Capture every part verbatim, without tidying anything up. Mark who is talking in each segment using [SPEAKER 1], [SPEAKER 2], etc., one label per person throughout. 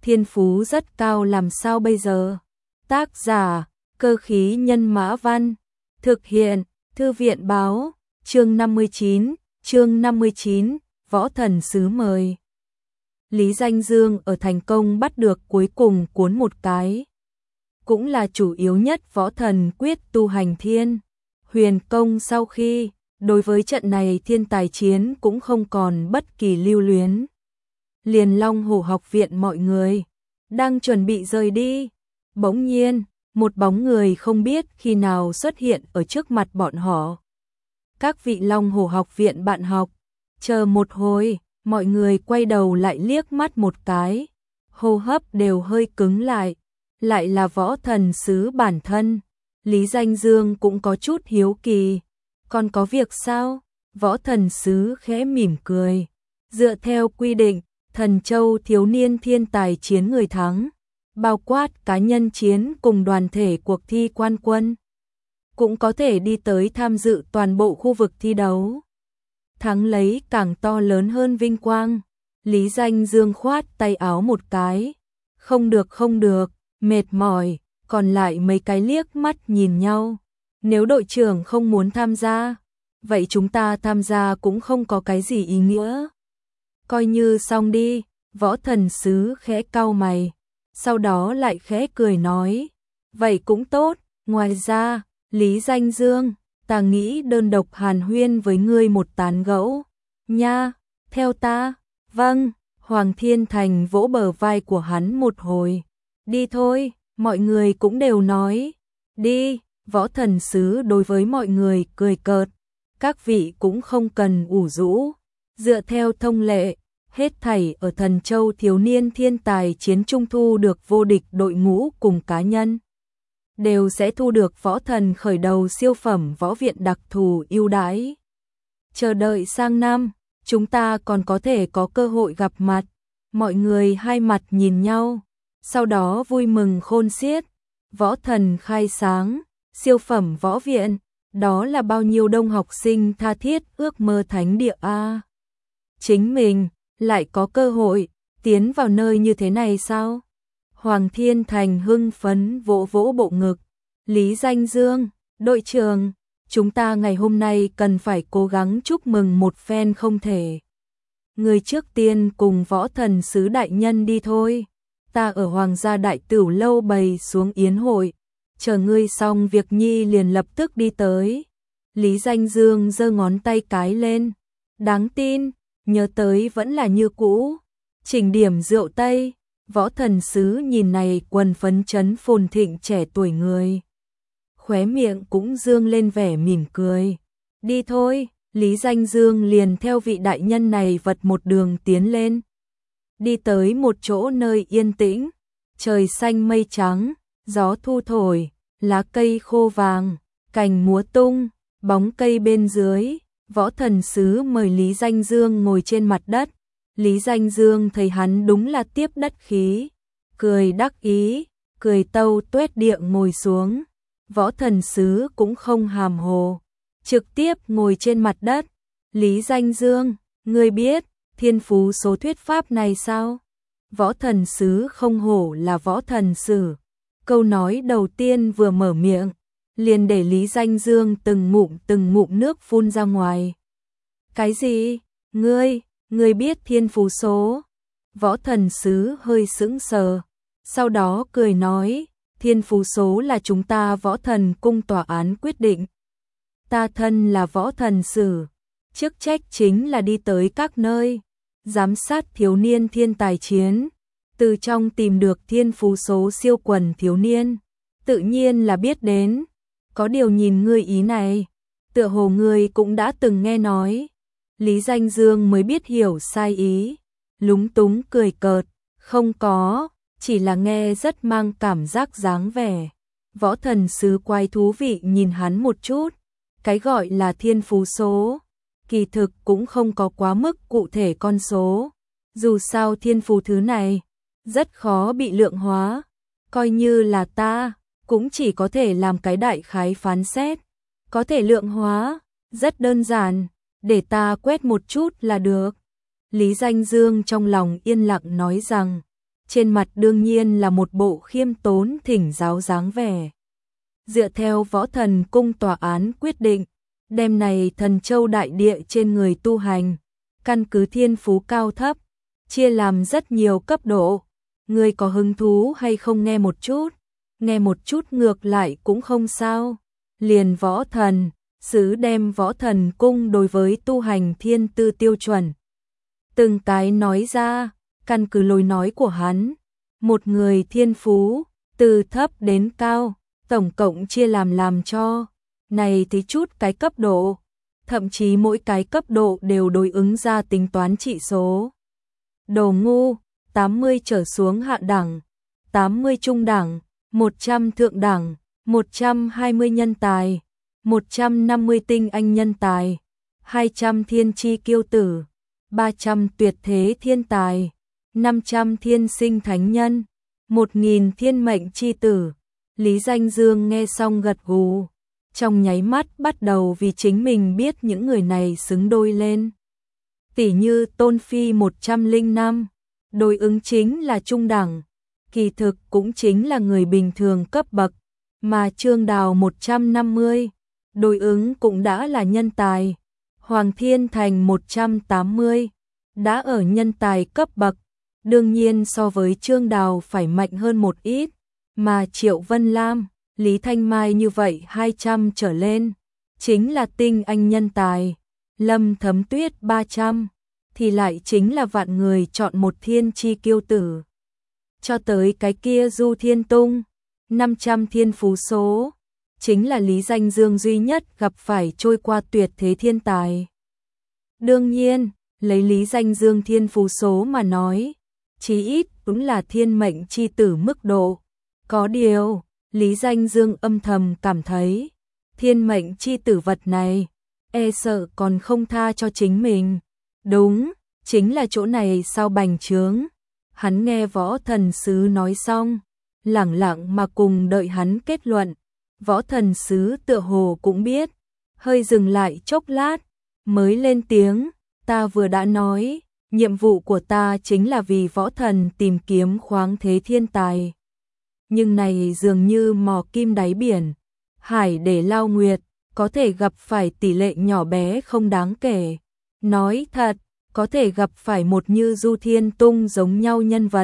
[SPEAKER 1] thiên phú rất cao làm sao bây giờ? Tác giả, Cơ khí nhân mã văn, thực hiện, Thư viện báo, chương năm mươi chín, chương năm mươi chín, võ thần sứ mời. Lý Danh Dương ở thành công bắt được cuối cùng cuốn một cái. Cũng là chủ yếu nhất võ thần quyết tu hành thiên. Huyền công sau khi, đối với trận này thiên tài chiến cũng không còn bất kỳ lưu luyến. Liền Long Hổ học viện mọi người, đang chuẩn bị rời đi. Bỗng nhiên, một bóng người không biết khi nào xuất hiện ở trước mặt bọn họ. Các vị Long Hổ học viện bạn học, chờ một hồi, mọi người quay đầu lại liếc mắt một cái, hô hấp đều hơi cứng lại, lại là võ thần sứ bản thân. Lý Danh Dương cũng có chút hiếu kỳ, còn có việc sao? Võ thần sứ khẽ mỉm cười, dựa theo quy định, Thần Châu thiếu niên thiên tài chiến người thắng, bao quát cá nhân chiến cùng đoàn thể cuộc thi quan quân, cũng có thể đi tới tham dự toàn bộ khu vực thi đấu. Thắng lấy càng to lớn hơn vinh quang. Lý Danh Dương khoát tay áo một cái, không được không được, mệt mỏi, còn lại mấy cái liếc mắt nhìn nhau. Nếu đội trưởng không muốn tham gia, vậy chúng ta tham gia cũng không có cái gì ý nghĩa. Coi như xong đi, võ thần sứ khẽ cau mày, sau đó lại khẽ cười nói, vậy cũng tốt, ngoài ra, Lý Danh Dương, ta nghĩ đơn độc hàn huyên với ngươi một tán gẫu, nha, theo ta, vâng, Hoàng Thiên Thành vỗ bờ vai của hắn một hồi, đi thôi, mọi người cũng đều nói, đi, võ thần sứ đối với mọi người cười cợt, các vị cũng không cần ủ rũ, dựa theo thông lệ, hết thảy ở Thần Châu thiếu niên thiên tài chiến trung thu được vô địch đội ngũ cùng cá nhân, đều sẽ thu được võ thần khởi đầu siêu phẩm võ viện đặc thù ưu đãi. Chờ đợi sang năm, chúng ta còn có thể có cơ hội gặp mặt. Mọi người hai mặt nhìn nhau, sau đó vui mừng khôn xiết. Võ thần khai sáng, siêu phẩm võ viện, đó là bao nhiêu đông học sinh tha thiết ước mơ thánh địa a. Chính mình lại có cơ hội tiến vào nơi như thế này sao? Hoàng Thiên Thành hưng phấn vỗ vỗ bộ ngực. Lý Danh Dương, đội trưởng, chúng ta ngày hôm nay cần phải cố gắng chúc mừng một phen không thể. Người trước tiên cùng võ thần sứ đại nhân đi thôi. Ta ở Hoàng gia đại tửu lâu bày xuống yến hội, chờ ngươi xong việc nhi liền lập tức đi tới. Lý Danh Dương giơ ngón tay cái lên. Đáng tin, nhớ tới vẫn là như cũ. Chỉnh điểm rượu Tây. Võ thần sứ nhìn này quần phấn chấn phồn thịnh trẻ tuổi người, khóe miệng cũng dương lên vẻ mỉm cười. Đi thôi, Lý Danh Dương liền theo vị đại nhân này vật một đường tiến lên. Đi tới một chỗ nơi yên tĩnh, trời xanh mây trắng, gió thu thổi, lá cây khô vàng, cành múa tung, bóng cây bên dưới, võ thần sứ mời Lý Danh Dương ngồi trên mặt đất. Lý Danh Dương thấy hắn đúng là tiếp đất khí, cười đắc ý, cười tâu tuét địa ngồi xuống. Võ thần sứ cũng không hàm hồ, trực tiếp ngồi trên mặt đất. Lý Danh Dương, ngươi biết thiên phú số thuyết pháp này sao? Võ thần sứ không hổ là võ thần sử. Câu nói đầu tiên vừa mở miệng, liền để Lý Danh Dương từng ngụm từng ngụm nước phun ra ngoài. Cái gì? Ngươi, ngươi biết thiên phú số? Võ thần sứ hơi sững sờ, sau đó cười nói, thiên phú số là chúng ta võ thần cung tòa án quyết định. Ta thân là võ thần sử, chức trách chính là đi tới các nơi, giám sát thiếu niên thiên tài chiến, từ trong tìm được thiên phú số siêu quần thiếu niên, tự nhiên là biết đến. Có điều nhìn ngươi ý này, tựa hồ ngươi cũng đã từng nghe nói. Lý Danh Dương mới biết hiểu sai ý, lúng túng cười cợt, không có, chỉ là nghe rất mang cảm giác dáng vẻ. Võ thần sứ quái thú vị nhìn hắn một chút, cái gọi là thiên phú số, kỳ thực cũng không có quá mức cụ thể con số, dù sao thiên phú thứ này, rất khó bị lượng hóa, coi như là ta, cũng chỉ có thể làm cái đại khái phán xét, có thể lượng hóa, rất đơn giản. Để ta quét một chút là được. Lý Danh Dương trong lòng yên lặng nói rằng, trên mặt đương nhiên là một bộ khiêm tốn thỉnh giáo dáng vẻ. Dựa theo Võ Thần Cung tòa án quyết định, đem này thần châu đại địa trên người tu hành, căn cứ thiên phú cao thấp, chia làm rất nhiều cấp độ. Ngươi có hứng thú hay không nghe một chút? Nghe một chút ngược lại cũng không sao. Liền Võ Thần Sứ đem Võ Thần Cung đối với tu hành thiên tư tiêu chuẩn từng cái nói ra, căn cứ lối nói của hắn, một người thiên phú từ thấp đến cao, tổng cộng chia làm làm cho này thì chút cái cấp độ, thậm chí mỗi cái cấp độ đều đối ứng ra tính toán trị số. Đồ ngu, tám mươi trở xuống hạ đẳng, tám mươi trung đẳng, một trăm thượng đẳng, một trăm hai mươi nhân tài, một trăm năm mươi tinh anh nhân tài, hai trăm thiên chi kiêu tử, ba trăm tuyệt thế thiên tài, năm trăm thiên sinh thánh nhân, một nghìn thiên mệnh chi tử. Lý Danh Dương nghe xong gật gù, trong nháy mắt bắt đầu vì chính mình biết những người này xứng đôi lên. Tỷ như Tôn Phi một trăm lẻ năm, đối ứng chính là trung đẳng, kỳ thực cũng chính là người bình thường cấp bậc, mà Trương Đào một trăm năm mươi, đối ứng cũng đã là nhân tài. Hoàng Thiên Thành một trăm tám mươi, đã ở nhân tài cấp bậc, đương nhiên so với Trương Đào phải mạnh hơn một ít, mà Triệu Vân Lam, Lý Thanh Mai như vậy hai trăm trở lên, chính là tinh anh nhân tài. Lâm Thấm Tuyết ba trăm, thì lại chính là vạn người chọn một thiên chi kiêu tử. Cho tới cái kia Du Thiên Tung, năm trăm thiên phú số, chính là Lý Danh Dương duy nhất gặp phải trôi qua tuyệt thế thiên tài. Đương nhiên, lấy Lý Danh Dương thiên phú số mà nói, chí ít cũng là thiên mệnh chi tử mức độ. Có điều, Lý Danh Dương âm thầm cảm thấy, thiên mệnh chi tử vật này, e sợ còn không tha cho chính mình. Đúng, chính là chỗ này sao bành trướng. Hắn nghe Võ Thần Sứ nói xong, lẳng lặng mà cùng đợi hắn kết luận. Võ Thần Sứ tựa hồ cũng biết, hơi dừng lại chốc lát, mới lên tiếng, ta vừa đã nói, nhiệm vụ của ta chính là vì võ thần tìm kiếm khoáng thế thiên tài. Nhưng này dường như mò kim đáy biển, hải để lao nguyệt, có thể gặp phải tỷ lệ nhỏ bé không đáng kể. Nói thật, có thể gặp phải một như Du Thiên Tung giống nhau nhân vật,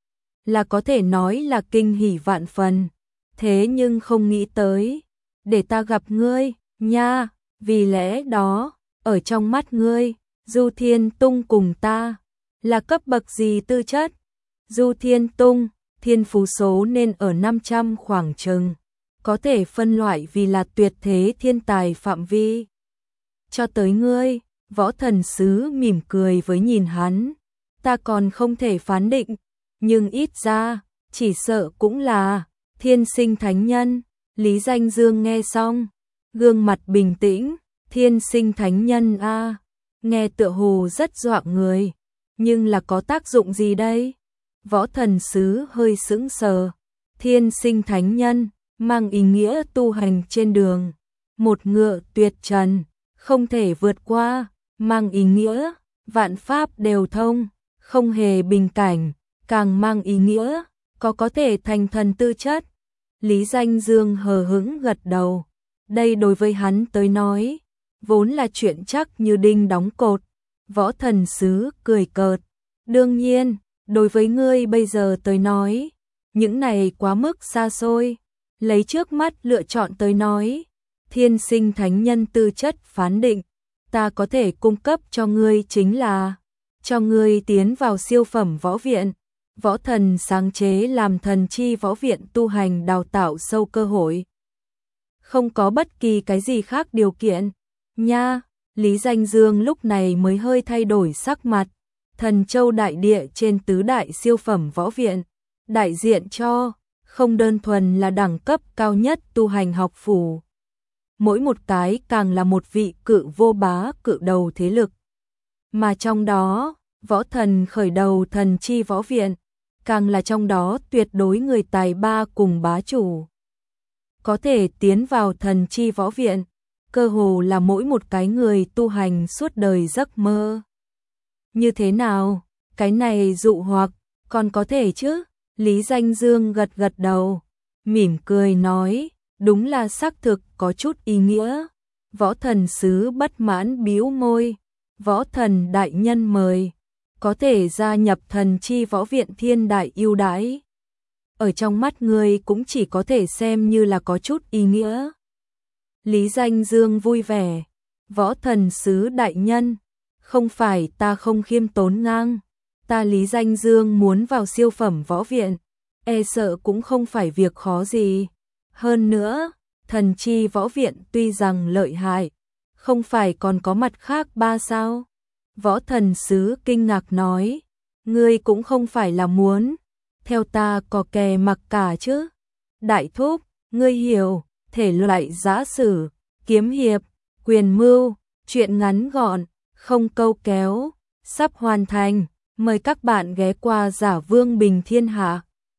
[SPEAKER 1] là có thể nói là kinh hỉ vạn phần. Thế nhưng không nghĩ tới, để ta gặp ngươi, nha, vì lẽ đó, ở trong mắt ngươi, Du Thiên Tung cùng ta, là cấp bậc gì tư chất? Du Thiên Tung, thiên phú số nên ở năm trăm khoảng chừng, có thể phân loại vì là tuyệt thế thiên tài phạm vi. Cho tới ngươi, Võ Thần Sứ mỉm cười với nhìn hắn, ta còn không thể phán định, nhưng ít ra, chỉ sợ cũng là thiên sinh thánh nhân. Lý Danh Dương nghe xong, gương mặt bình tĩnh, thiên sinh thánh nhân a, à, nghe tựa hồ rất dọa người, nhưng là có tác dụng gì đây? Võ Thần Sứ hơi sững sờ, thiên sinh thánh nhân, mang ý nghĩa tu hành trên đường, một ngựa tuyệt trần, không thể vượt qua, mang ý nghĩa, vạn pháp đều thông, không hề bình cảnh, càng mang ý nghĩa, có có thể thành thần tư chất. Lý Danh Dương hờ hững gật đầu, đây đối với hắn tới nói, vốn là chuyện chắc như đinh đóng cột. Võ Thần Sứ cười cợt, đương nhiên, đối với ngươi bây giờ tới nói, những này quá mức xa xôi, lấy trước mắt lựa chọn tới nói, thiên sinh thánh nhân tư chất phán định, ta có thể cung cấp cho ngươi chính là, cho ngươi tiến vào siêu phẩm võ viện, võ thần sáng chế làm thần chi võ viện tu hành đào tạo sâu cơ hội. Không có bất kỳ cái gì khác điều kiện, nha. Lý Danh Dương lúc này mới hơi thay đổi sắc mặt, thần châu đại địa trên tứ đại siêu phẩm võ viện, đại diện cho, không đơn thuần là đẳng cấp cao nhất tu hành học phủ. Mỗi một cái càng là một vị cự vô bá cự đầu thế lực. Mà trong đó, võ thần khởi đầu thần chi võ viện, càng là trong đó tuyệt đối người tài ba cùng bá chủ. Có thể tiến vào thần chi võ viện, cơ hồ là mỗi một cái người tu hành suốt đời giấc mơ. Như thế nào, cái này dụ hoặc, Còn có thể chứ? Lý Danh Dương gật gật đầu, mỉm cười nói, đúng là xác thực có chút ý nghĩa. Võ thần sứ bất mãn bĩu môi, võ thần đại nhân mời, có thể gia nhập thần chi võ viện thiên đại ưu đãi. Ở trong mắt người cũng chỉ có thể xem như là có chút ý nghĩa. Lý Danh Dương vui vẻ, võ thần sứ đại nhân, không phải ta không khiêm tốn ngang, ta Lý Danh Dương muốn vào siêu phẩm võ viện, e sợ cũng không phải việc khó gì. Hơn nữa, thần chi võ viện tuy rằng lợi hại, không phải còn có mặt khác ba sao? Võ thần sứ kinh ngạc nói, ngươi cũng không phải là muốn, theo ta có kè mặc cả chứ. Đại thúc, ngươi hiểu, thể loại giã sử, kiếm hiệp, quyền mưu, truyện ngắn gọn, không câu kéo, sắp hoàn thành, mời các bạn ghé qua Giả Vương Bình Thiên Hạ.